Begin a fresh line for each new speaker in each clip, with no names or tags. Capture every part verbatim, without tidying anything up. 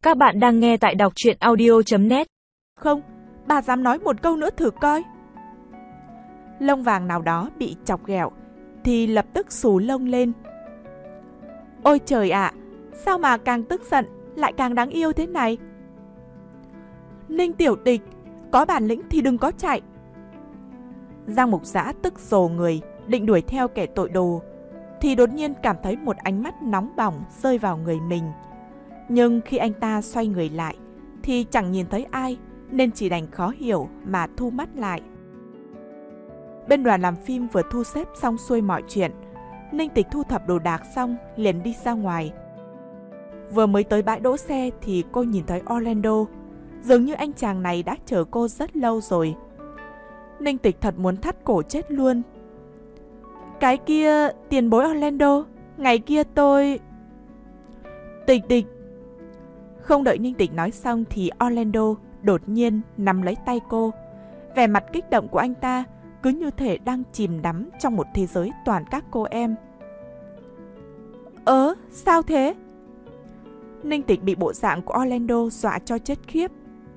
Các bạn đang nghe tại đọc truyện audio chấm net.
Không, bà dám nói một câu nữa thử coi. Lông vàng nào đó bị chọc ghẹo thì lập tức xù lông lên. Ôi trời ạ, à, sao mà càng tức giận lại càng đáng yêu thế này? Ninh tiểu tịch, có bản lĩnh thì đừng có chạy. Giang Mục Dã tức rồ người, định đuổi theo kẻ tội đồ, thì đột nhiên cảm thấy một ánh mắt nóng bỏng rơi vào người mình. Nhưng khi anh ta xoay người lại thì chẳng nhìn thấy ai, nên chỉ đành khó hiểu mà thu mắt lại. Bên đoàn làm phim vừa thu xếp xong xuôi mọi chuyện, Ninh Tịch thu thập đồ đạc xong liền đi ra ngoài. Vừa mới tới bãi đỗ xe thì cô nhìn thấy Orlando. Dường như anh chàng này đã chờ cô rất lâu rồi. Ninh Tịch thật muốn thắt cổ chết luôn. Cái kia, tiền bối Orlando, ngày kia tôi... Tịch Tịch. Không đợi Ninh Tịch nói xong thì Orlando đột nhiên nắm lấy tay cô. Vẻ mặt kích động của anh ta cứ như thể đang chìm đắm trong một thế giới toàn các cô em. Ớ, sao thế? Ninh Tịch bị bộ dạng của Orlando dọa cho chết khiếp.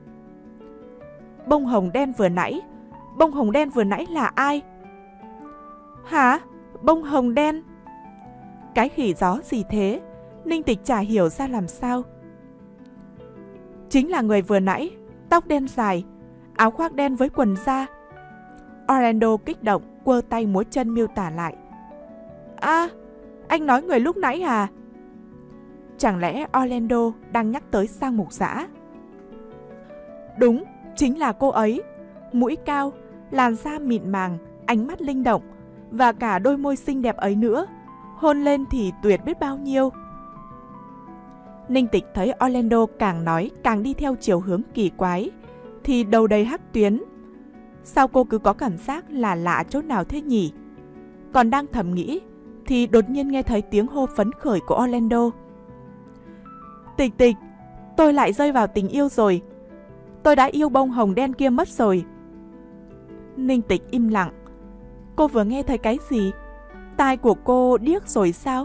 Bông hồng đen vừa nãy, bông hồng đen vừa nãy là ai? Hả? Bông hồng đen? Cái khỉ gió gì thế? Ninh Tịch chả hiểu ra làm sao. Chính là người vừa nãy, tóc đen dài, áo khoác đen với quần da. Orlando kích động, quơ tay múa chân miêu tả lại. À, anh nói người lúc nãy à? Chẳng lẽ Orlando đang nhắc tới Giang Mục Dã? Đúng, chính là cô ấy. Mũi cao, làn da mịn màng, ánh mắt linh động, và cả đôi môi xinh đẹp ấy nữa. Hôn lên thì tuyệt biết bao nhiêu. Ninh Tịch thấy Orlando càng nói càng đi theo chiều hướng kỳ quái, thì đầu đầy hắc tuyến. Sao cô cứ có cảm giác là lạ chỗ nào thế nhỉ? Còn đang thầm nghĩ thì đột nhiên nghe thấy tiếng hô phấn khởi của Orlando. Tịch Tịch, tôi lại rơi vào tình yêu rồi. Tôi đã yêu bông hồng đen kia mất rồi. Ninh Tịch im lặng. Cô vừa nghe thấy cái gì? Tai của cô điếc rồi sao?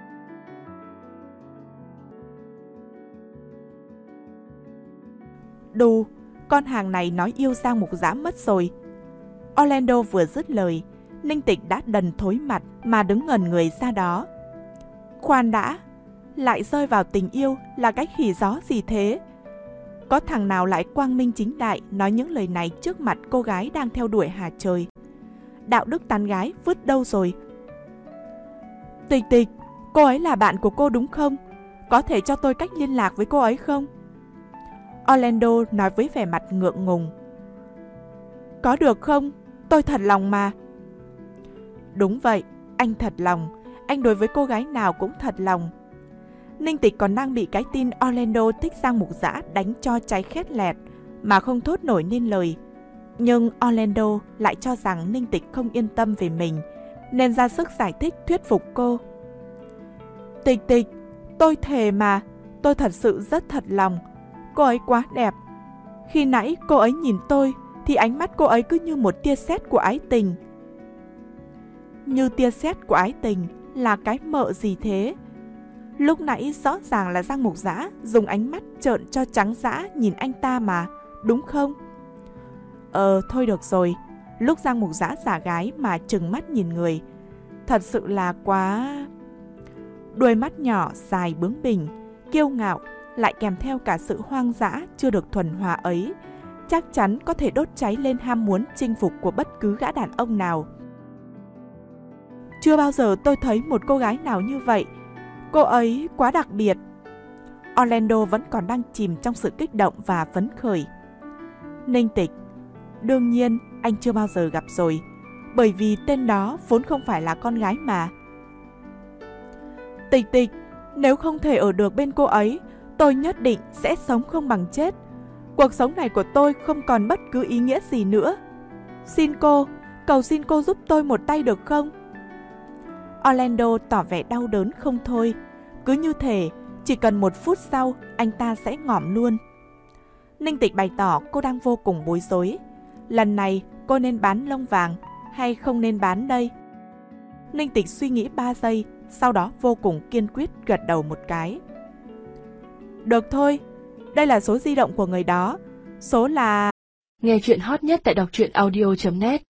Đù, con hàng này nói yêu Giang Mục Dã mất rồi. Orlando vừa dứt lời, Ninh Tịch đã đần thối mặt mà đứng ngẩn người ra đó. Khoan đã, lại rơi vào tình yêu là cái khỉ gió gì thế? Có thằng nào lại quang minh chính đại nói những lời này trước mặt cô gái đang theo đuổi Hà Trời? Đạo đức tán gái vứt đâu rồi? Tịch Tịch, cô ấy là bạn của cô đúng không? Có thể cho tôi cách liên lạc với cô ấy không? Orlando nói với vẻ mặt ngượng ngùng. Có được không? Tôi thật lòng mà. Đúng vậy, anh thật lòng. Anh đối với cô gái nào cũng thật lòng. Ninh Tịch còn đang bị cái tin Orlando thích Giang Mục Dã đánh cho cháy khét lẹt mà không thốt nổi nên lời. Nhưng Orlando lại cho rằng Ninh Tịch không yên tâm về mình, nên ra sức giải thích thuyết phục cô. Tịch Tịch, tôi thề mà, tôi thật sự rất thật lòng. Cô ấy quá đẹp. Khi nãy cô ấy nhìn tôi thì ánh mắt cô ấy cứ như một tia sét của ái tình. Như tia sét của ái tình là cái mợ gì thế? Lúc nãy rõ ràng là Giang Mục Dã dùng ánh mắt trợn cho trắng dã nhìn anh ta mà, đúng không? Ờ, thôi được rồi. Lúc Giang Mục Dã giả gái mà trừng mắt nhìn người, thật sự là quá... Đuôi mắt nhỏ dài bướng bỉnh, kiêu ngạo, lại kèm theo cả sự hoang dã chưa được thuần hòa ấy, chắc chắn có thể đốt cháy lên ham muốn chinh phục của bất cứ gã đàn ông nào. Chưa bao giờ tôi thấy một cô gái nào như vậy. Cô ấy quá đặc biệt. Orlando vẫn còn đang chìm trong sự kích động và phấn khởi. Ninh Tịch, đương nhiên anh chưa bao giờ gặp rồi, bởi vì tên đó vốn không phải là con gái mà. Tịch Tịch, nếu không thể ở được bên cô ấy, tôi nhất định sẽ sống không bằng chết. Cuộc sống này của tôi không còn bất cứ ý nghĩa gì nữa. Xin cô, cầu xin cô giúp tôi một tay được không? Orlando tỏ vẻ đau đớn không thôi. Cứ như thể chỉ cần một phút sau anh ta sẽ ngỏm luôn. Ninh Tịch bày tỏ cô đang vô cùng bối rối. Lần này cô nên bán lông vàng hay không nên bán đây? Ninh Tịch suy nghĩ ba giây, sau đó vô cùng kiên quyết gật đầu một cái. Được thôi, Đây là số di động của người đó. Số là...
Nghe chuyện hot nhất tại đọc truyện audio chấm net